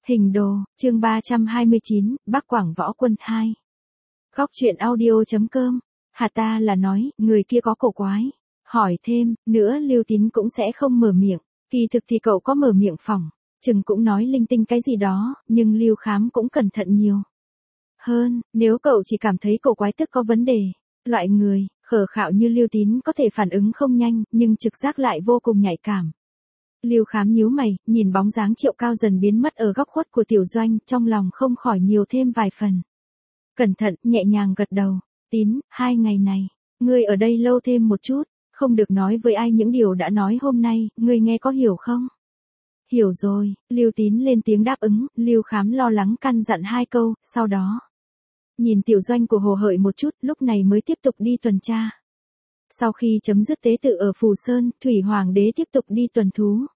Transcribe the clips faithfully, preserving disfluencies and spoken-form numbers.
Hình đồ, chương ba trăm hai mươi chín, Bắc Quảng Võ Quân hai. Góc truyện audio.com, Hà ta là nói, người kia có cổ quái. Hỏi thêm, nữa Lưu Tín cũng sẽ không mở miệng, kỳ thực thì cậu có mở miệng phỏng, chừng cũng nói linh tinh cái gì đó, nhưng Lưu Khám cũng cẩn thận nhiều. Hơn, nếu cậu chỉ cảm thấy cổ quái tức có vấn đề, loại người, khờ khạo như Lưu Tín có thể phản ứng không nhanh, nhưng trực giác lại vô cùng nhạy cảm. Lưu Khám nhíu mày, nhìn bóng dáng Triệu Cao dần biến mất ở góc khuất của tiểu doanh, trong lòng không khỏi nhiều thêm vài phần. Cẩn thận, nhẹ nhàng gật đầu. Tín, hai ngày này, ngươi ở đây lâu thêm một chút, không được nói với ai những điều đã nói hôm nay, ngươi nghe có hiểu không? Hiểu rồi, Lưu Tín lên tiếng đáp ứng, Lưu Khám lo lắng căn dặn hai câu, sau đó nhìn tiểu doanh của Hồ Hợi một chút, lúc này mới tiếp tục đi tuần tra. Sau khi chấm dứt tế tự ở Phù Sơn, Thủy Hoàng đế tiếp tục đi tuần thú.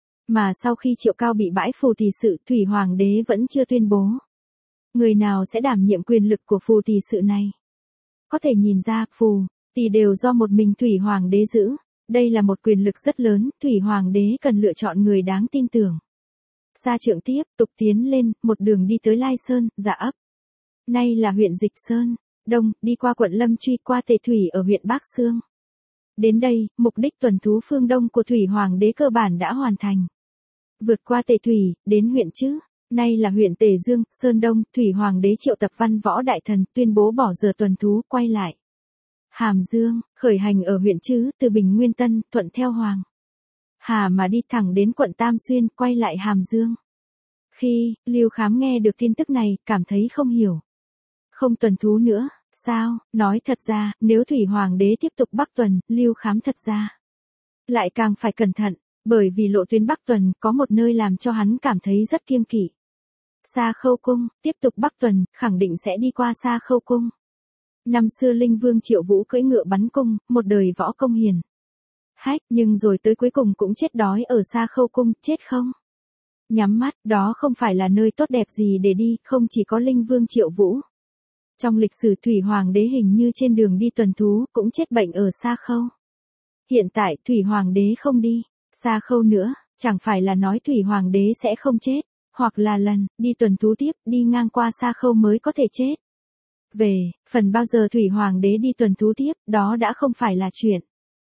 Mà sau khi Triệu Cao bị bãi phù tỳ sự, Thủy Hoàng đế vẫn chưa tuyên bố người nào sẽ đảm nhiệm quyền lực của phù tỳ sự này. Có thể nhìn ra, phù tỳ đều do một mình Thủy Hoàng đế giữ. Đây là một quyền lực rất lớn, Thủy Hoàng đế cần lựa chọn người đáng tin tưởng. Sa trượng tiếp tục tiến lên, một đường đi tới Lai Sơn, Dạ ấp. Nay là huyện Dịch Sơn, Đông, đi qua quận Lâm Truy, qua Tề Thủy ở huyện Bắc Xương. Đến đây, mục đích tuần thú phương Đông của Thủy Hoàng đế cơ bản đã hoàn thành. Vượt qua Tề Thủy, đến huyện Chữ, nay là huyện Tề Dương, Sơn Đông, Thủy Hoàng đế triệu tập văn võ đại thần, tuyên bố bỏ giờ tuần thú, quay lại Hàm Dương, khởi hành ở huyện Chữ, từ Bình Nguyên Tân, thuận theo Hoàng Hà mà đi thẳng đến quận Tam Xuyên, quay lại Hàm Dương. Khi Lưu Khám nghe được tin tức này, cảm thấy không hiểu. Không tuần thú nữa, sao? Nói thật ra, nếu Thủy Hoàng đế tiếp tục bắc tuần, Lưu Khám thật ra lại càng phải cẩn thận, bởi vì lộ tuyến bắc tuần có một nơi làm cho hắn cảm thấy rất kiêng kỵ. Sa Khâu Cung, tiếp tục bắc tuần, khẳng định sẽ đi qua Sa Khâu Cung. Năm xưa Linh Vương Triệu Vũ cưỡi ngựa bắn cung, một đời võ công hiền hách, nhưng rồi tới cuối cùng cũng chết đói ở Sa Khâu Cung, chết không? Nhắm mắt, đó không phải là nơi tốt đẹp gì để đi, không chỉ có Linh Vương Triệu Vũ. Trong lịch sử Thủy Hoàng đế hình như trên đường đi tuần thú, cũng chết bệnh ở Sa Khâu. Hiện tại Thủy Hoàng đế không đi Sa Khâu nữa, chẳng phải là nói Thủy Hoàng đế sẽ không chết, hoặc là lần đi tuần thú tiếp, đi ngang qua Sa Khâu mới có thể chết. Về phần bao giờ Thủy Hoàng đế đi tuần thú tiếp, đó đã không phải là chuyện.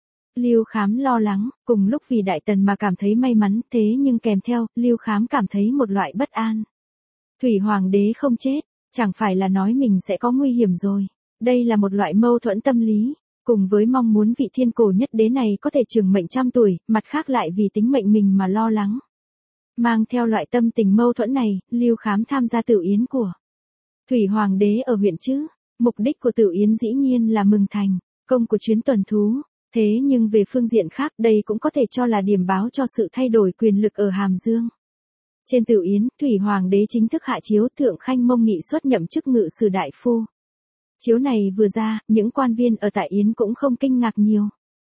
Lưu Khám lo lắng, cùng lúc vì Đại Tần mà cảm thấy may mắn, thế nhưng kèm theo, Lưu Khám cảm thấy một loại bất an. Thủy Hoàng đế không chết, chẳng phải là nói mình sẽ có nguy hiểm rồi. Đây là một loại mâu thuẫn tâm lý, cùng với mong muốn vị thiên cổ nhất đế này có thể trường mệnh trăm tuổi, mặt khác lại vì tính mệnh mình mà lo lắng. Mang theo loại tâm tình mâu thuẫn này, Lưu Khám tham gia tửu yến của Thủy Hoàng đế ở huyện Chữ. Mục đích của tửu yến dĩ nhiên là mừng thành công của chuyến tuần thú. Thế nhưng về phương diện khác, đây cũng có thể cho là điểm báo cho sự thay đổi quyền lực ở Hàm Dương. Trên tửu yến, Thủy Hoàng đế chính thức hạ chiếu Thượng Khanh Mông Nghị xuất nhậm chức ngự sử đại phu. Chiếu này vừa ra, những quan viên ở tại yến cũng không kinh ngạc nhiều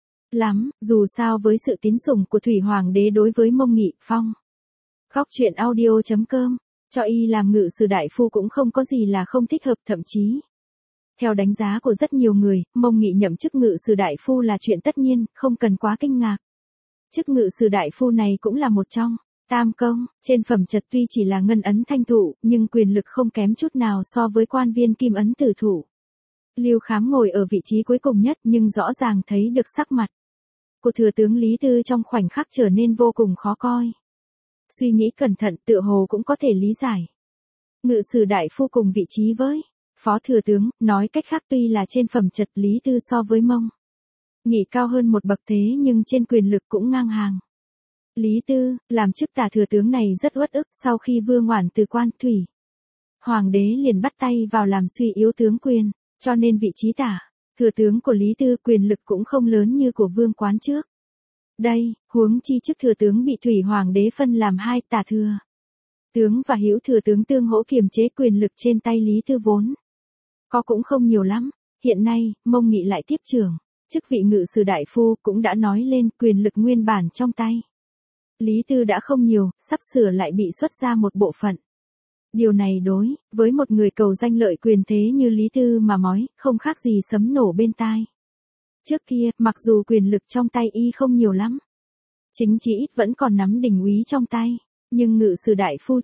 lắm, dù sao với sự tín sủng của Thủy Hoàng đế đối với Mông Nghị phong. Góc truyện audio.com, cho y làm ngự sử đại phu cũng không có gì là không thích hợp, thậm chí theo đánh giá của rất nhiều người, Mông Nghị nhậm chức ngự sử đại phu là chuyện tất nhiên, không cần quá kinh ngạc. Chức ngự sử đại phu này cũng là một trong tam công, trên phẩm chất tuy chỉ là ngân ấn thanh thụ, nhưng quyền lực không kém chút nào so với quan viên kim ấn tử thụ. Lưu Khám ngồi ở vị trí cuối cùng nhất, nhưng rõ ràng thấy được sắc mặt của thừa tướng Lý Tư trong khoảnh khắc trở nên vô cùng khó coi. Suy nghĩ cẩn thận, tựa hồ cũng có thể lý giải. Ngự sử đại phu cùng vị trí với phó thừa tướng, nói cách khác tuy là trên phẩm chất Lý Tư so với Mông Nghị cao hơn một bậc, thế nhưng trên quyền lực cũng ngang hàng. Lý Tư, làm chức tả thừa tướng này rất uất ức, sau khi Vương Oản từ quan, Thủy Hoàng đế liền bắt tay vào làm suy yếu tướng quyền, cho nên vị trí tả thừa tướng của Lý Tư quyền lực cũng không lớn như của Vương Quán trước. Đây, huống chi chức thừa tướng bị Thủy Hoàng đế phân làm hai, tả thừa tướng và hữu thừa tướng tương hỗ kiềm chế quyền lực trên tay Lý Tư vốn có cũng không nhiều lắm. Hiện nay, Mông Nghị lại tiếp trưởng chức vị ngự sử đại phu, cũng đã nói lên quyền lực nguyên bản trong tay Lý Tư đã không nhiều, sắp sửa lại bị xuất ra một bộ phận. Điều này đối với một người cầu danh lợi quyền thế như Lý Tư mà nói, không khác gì sấm nổ bên tai. Trước kia, mặc dù quyền lực trong tay y không nhiều lắm, chính chỉ ít vẫn còn nắm đỉnh úy trong tay, nhưng ngự sử đại phu trực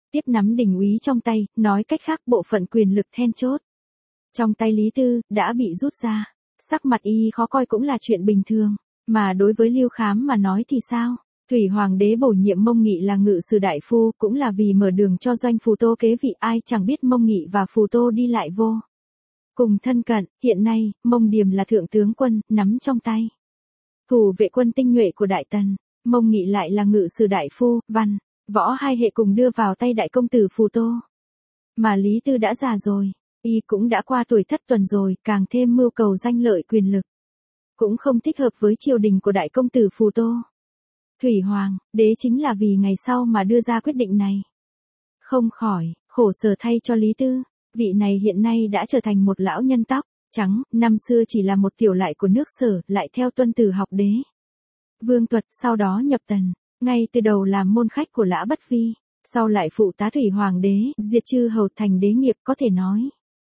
tiếp nắm đỉnh úy trong tay, nói cách khác bộ phận quyền lực then chốt. Trong tay Lý Tư, đã bị rút ra. Sắc mặt y khó coi cũng là chuyện bình thường. Mà đối với Lưu Khám mà nói thì sao? Thủy Hoàng đế bổ nhiệm Mông Nghị là ngự sử đại phu, cũng là vì mở đường cho doanh Phù Tô kế vị, ai chẳng biết Mông Nghị và Phù Tô đi lại vô cùng thân cận. Hiện nay, Mông Điềm là thượng tướng quân, nắm trong tay thủ vệ quân tinh nhuệ của Đại Tần. Mông Nghị lại là ngự sử đại phu, văn, võ hai hệ cùng đưa vào tay đại công tử Phù Tô. Mà Lý Tư đã già rồi, y cũng đã qua tuổi thất tuần rồi, càng thêm mưu cầu danh lợi quyền lực, cũng không thích hợp với triều đình của đại công tử Phù Tô. Thủy Hoàng đế chính là vì ngày sau mà đưa ra quyết định này. Không khỏi khổ sở thay cho Lý Tư, vị này hiện nay đã trở thành một lão nhân tóc trắng, năm xưa chỉ là một tiểu lại của nước Sở, lại theo tuân tử học đế Vương Tuật, sau đó nhập Tần, ngay từ đầu làm môn khách của Lã Bất Vi, sau lại phụ tá Thủy Hoàng đế, diệt chư hầu thành đế nghiệp, có thể nói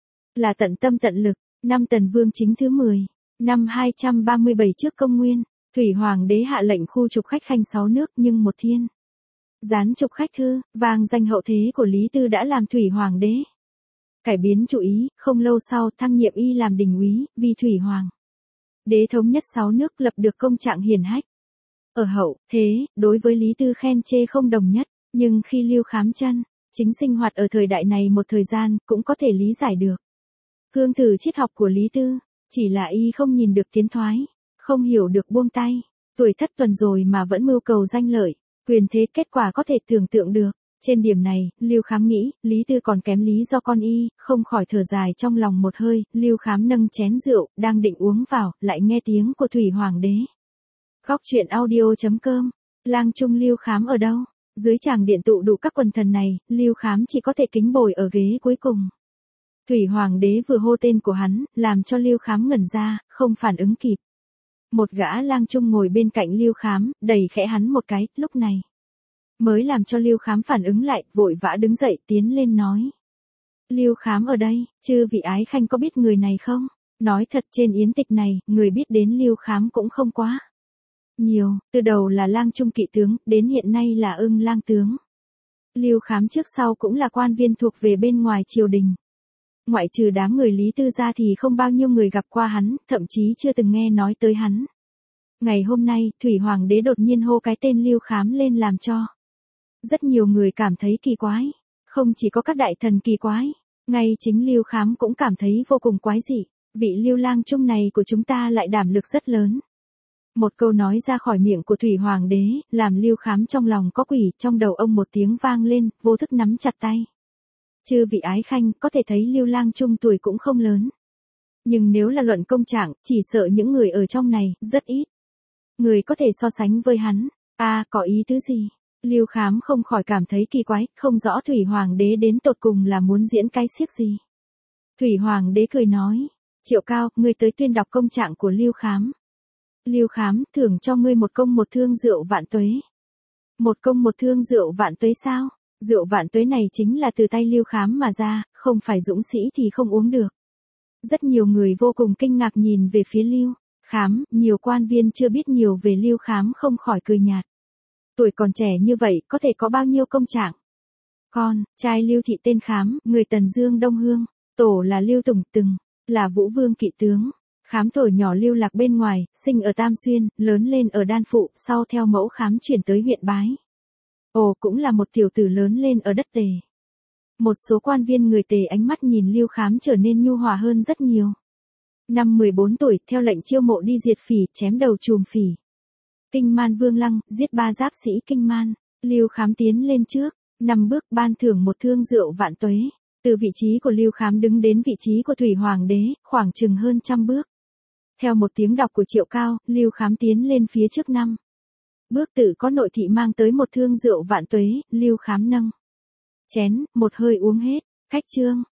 là tận tâm tận lực. Năm Tần Vương chính thứ mười, năm hai trăm ba mươi bảy trước công nguyên, Thủy Hoàng đế hạ lệnh khu trục khách khanh sáu nước, nhưng một thiên gián trục khách thư, vang danh hậu thế của Lý Tư đã làm Thủy Hoàng đế cải biến chủ ý, không lâu sau thăng nhiệm y làm đình úy, vì Thủy Hoàng đế thống nhất sáu nước, lập được công trạng hiển hách. Ở hậu thế, đối với Lý Tư khen chê không đồng nhất, nhưng khi Lưu Khám chân chính sinh hoạt ở thời đại này một thời gian, cũng có thể lý giải được hương thử triết học của Lý Tư, chỉ là y không nhìn được tiến thoái, không hiểu được buông tay, tuổi thất tuần rồi mà vẫn mưu cầu danh lợi, quyền thế, kết quả có thể tưởng tượng được. Trên điểm này, Lưu Khám nghĩ, Lý Tư còn kém lý do con y, không khỏi thở dài trong lòng một hơi. Lưu Khám nâng chén rượu, đang định uống vào, lại nghe tiếng của Thủy Hoàng đế. Góc truyện audio chấm com, lang trung Lưu Khám ở đâu? Dưới tràng điện tụ đủ các quần thần này, Lưu Khám chỉ có thể kính bồi ở ghế cuối cùng. Thủy Hoàng đế vừa hô tên của hắn, làm cho Lưu Khám ngẩn ra, không phản ứng kịp. Một gã lang trung ngồi bên cạnh Lưu Khám, đẩy khẽ hắn một cái, lúc này mới làm cho Lưu Khám phản ứng lại, vội vã đứng dậy tiến lên nói. Lưu Khám ở đây, chư vị ái khanh có biết người này không? Nói thật, trên yến tịch này, người biết đến Lưu Khám cũng không quá nhiều, từ đầu là lang trung kỵ tướng, đến hiện nay là ưng lang tướng. Lưu Khám trước sau cũng là quan viên thuộc về bên ngoài triều đình. Ngoại trừ đám người Lý Tư ra thì không bao nhiêu người gặp qua hắn, thậm chí chưa từng nghe nói tới hắn. Ngày hôm nay, Thủy Hoàng đế đột nhiên hô cái tên Lưu Khám lên làm cho rất nhiều người cảm thấy kỳ quái. Không chỉ có các đại thần kỳ quái, ngay chính Lưu Khám cũng cảm thấy vô cùng quái dị. Vị Lưu lang trung này của chúng ta lại đảm lực rất lớn. Một câu nói ra khỏi miệng của Thủy Hoàng đế, làm Lưu Khám trong lòng có quỷ, trong đầu ông một tiếng vang lên, vô thức nắm chặt tay. Chư vị ái khanh, có thể thấy Lưu lang trung tuổi cũng không lớn. Nhưng nếu là luận công trạng, chỉ sợ những người ở trong này, rất ít người có thể so sánh với hắn. A à, có ý tứ gì? Lưu Khám không khỏi cảm thấy kỳ quái, không rõ Thủy Hoàng đế đến tột cùng là muốn diễn cái xiếc gì. Thủy Hoàng đế cười nói, Triệu Cao, ngươi tới tuyên đọc công trạng của Lưu Khám. Lưu Khám, thưởng cho ngươi một công một thương rượu vạn tuế. Một công một thương rượu vạn tuế sao? Rượu vạn tuế này chính là từ tay Lưu Khám mà ra, không phải dũng sĩ thì không uống được. Rất nhiều người vô cùng kinh ngạc nhìn về phía Lưu Khám, nhiều quan viên chưa biết nhiều về Lưu Khám không khỏi cười nhạt. Tuổi còn trẻ như vậy, có thể có bao nhiêu công trạng? Con trai Lưu Thị tên Khám, người Tần Dương Đông Hương, tổ là Lưu Tùng Từng, là Vũ Vương kỵ tướng. Khám tuổi nhỏ lưu lạc bên ngoài, sinh ở Tam Xuyên, lớn lên ở Đan Phụ, sau theo mẫu Khám chuyển tới huyện Bái. Ồ, cũng là một tiểu tử lớn lên ở đất Tề. Một số quan viên người Tề ánh mắt nhìn Lưu Khám trở nên nhu hòa hơn rất nhiều. Năm mười bốn tuổi, theo lệnh chiêu mộ đi diệt phỉ, chém đầu trùm phỉ. Kinh Man Vương Lăng, giết ba giáp sĩ Kinh Man. Lưu Khám tiến lên trước, năm bước ban thưởng một thương rượu vạn tuế. Từ vị trí của Lưu Khám đứng đến vị trí của Thủy Hoàng đế, khoảng chừng hơn trăm bước. Theo một tiếng đọc của Triệu Cao, Lưu Khám tiến lên phía trước năm bước, tự có nội thị mang tới một thương rượu vạn tuế, Lưu Khám nâng chén, một hơi uống hết. Khách trương,